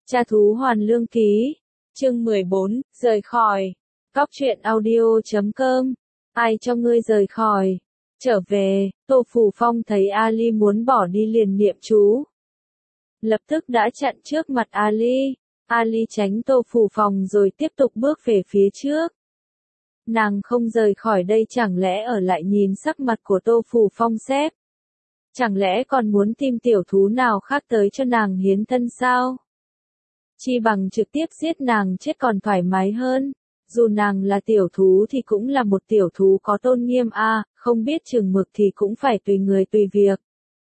Tra thú hoàn lương ký. Chương 14, rời khỏi. Cóc truyện audio.com. Ai cho ngươi rời khỏi? Trở về, Tô Phù Phong thấy Ali muốn bỏ đi liền niệm chú. Lập tức đã chặn trước mặt Ali. Ali tránh Tô Phù Phong rồi tiếp tục bước về phía trước. Nàng không rời khỏi đây chẳng lẽ ở lại nhìn sắc mặt của Tô Phù Phong xếp? Chẳng lẽ còn muốn tìm tiểu thú nào khác tới cho nàng hiến thân sao? Chi bằng trực tiếp giết nàng chết còn thoải mái hơn. Dù nàng là tiểu thú thì cũng là một tiểu thú có tôn nghiêm không biết chừng mực thì cũng phải tùy người tùy việc.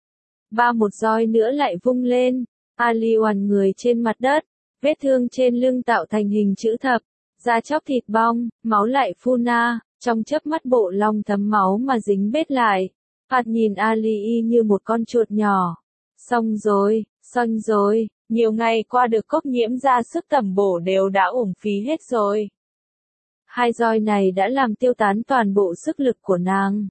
Một roi nữa lại vung lên. Ali oằn người trên mặt đất, vết thương trên lưng tạo thành hình chữ thập, da chóc thịt bong, máu lại phun trong chớp mắt bộ lông thấm máu mà dính bết lại. Phạt nhìn Ali y như một con chuột nhỏ. Xong rồi, nhiều ngày qua được Cốc Nhiễm ra sức tẩm bổ đều đã uổng phí hết rồi. Hai roi này đã làm tiêu tán toàn bộ sức lực của nàng.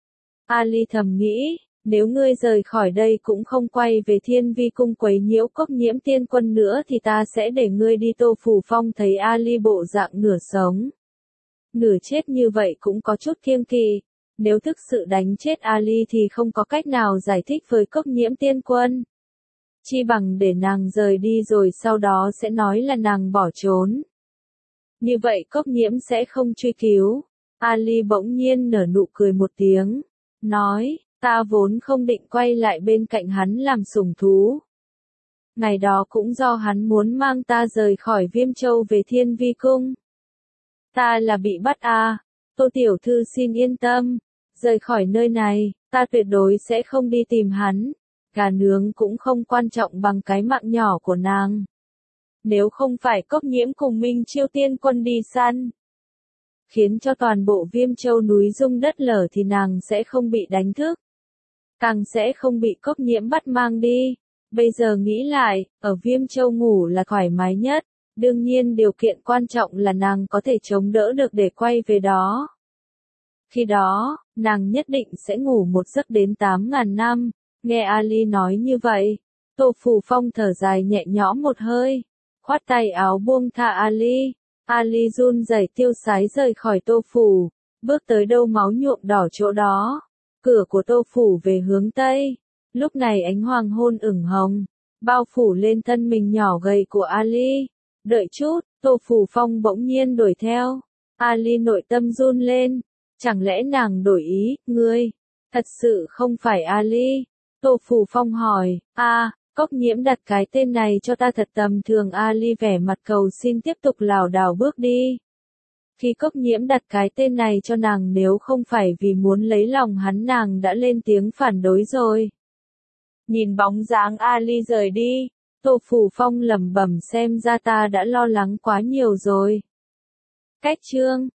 Ali thầm nghĩ, nếu ngươi rời khỏi đây cũng không quay về Thiên Vi cung quấy nhiễu Cốc Nhiễm tiên quân nữa thì ta sẽ để ngươi đi. Tô Phù Phong thấy Ali bộ dạng nửa sống, nửa chết như vậy cũng có chút kiêng kỵ. Nếu thực sự đánh chết Ali thì không có cách nào giải thích với Cốc Nhiễm tiên quân. Chi bằng để nàng rời đi rồi sau đó sẽ nói là nàng bỏ trốn. Như vậy Cốc Nhiễm sẽ không truy cứu. Ali bỗng nhiên nở nụ cười một tiếng, nói, ta vốn không định quay lại bên cạnh hắn làm sủng thú. Ngày đó cũng do hắn muốn mang ta rời khỏi Viêm Châu về Thiên Vi cung. Ta là bị bắt Tô tiểu thư xin yên tâm, rời khỏi nơi này, ta tuyệt đối sẽ không đi tìm hắn. Gà nướng cũng không quan trọng bằng cái mạng nhỏ của nàng. Nếu không phải Cốc Nhiễm cùng Minh Chiêu tiên quân đi săn, khiến cho toàn bộ Viêm Châu núi rung đất lở thì nàng sẽ không bị đánh thức. Càng sẽ không bị Cốc Nhiễm bắt mang đi. Bây giờ nghĩ lại, ở Viêm Châu ngủ là thoải mái nhất. Đương nhiên điều kiện quan trọng là nàng có thể chống đỡ được để quay về đó. Khi đó, nàng nhất định sẽ ngủ một giấc đến 8.000 năm. Nghe Ali nói như vậy, Tô Phù Phong thở dài nhẹ nhõm một hơi, khoát tay áo buông tha Ali. Ali run rẩy tiêu sái rời khỏi Tô Phủ, bước tới đâu máu nhuộm đỏ chỗ đó. Cửa của Tô Phủ về hướng Tây. Lúc này ánh hoàng hôn ửng hồng, bao phủ lên thân mình nhỏ gầy của Ali. Đợi chút, Tô Phù Phong bỗng nhiên đuổi theo. Ali nội tâm run lên. Chẳng lẽ nàng đổi ý, ngươi? Thật sự không phải Ali. Tô Phù Phong hỏi, Cốc Nhiễm đặt cái tên này cho ta thật tầm thường. Ali vẻ mặt cầu xin tiếp tục lảo đảo bước đi. Khi Cốc Nhiễm đặt cái tên này cho nàng nếu không phải vì muốn lấy lòng hắn nàng đã lên tiếng phản đối rồi. Nhìn bóng dáng Ali rời đi, Tô Phù Phong lẩm bẩm xem ra ta đã lo lắng quá nhiều rồi. Cách chương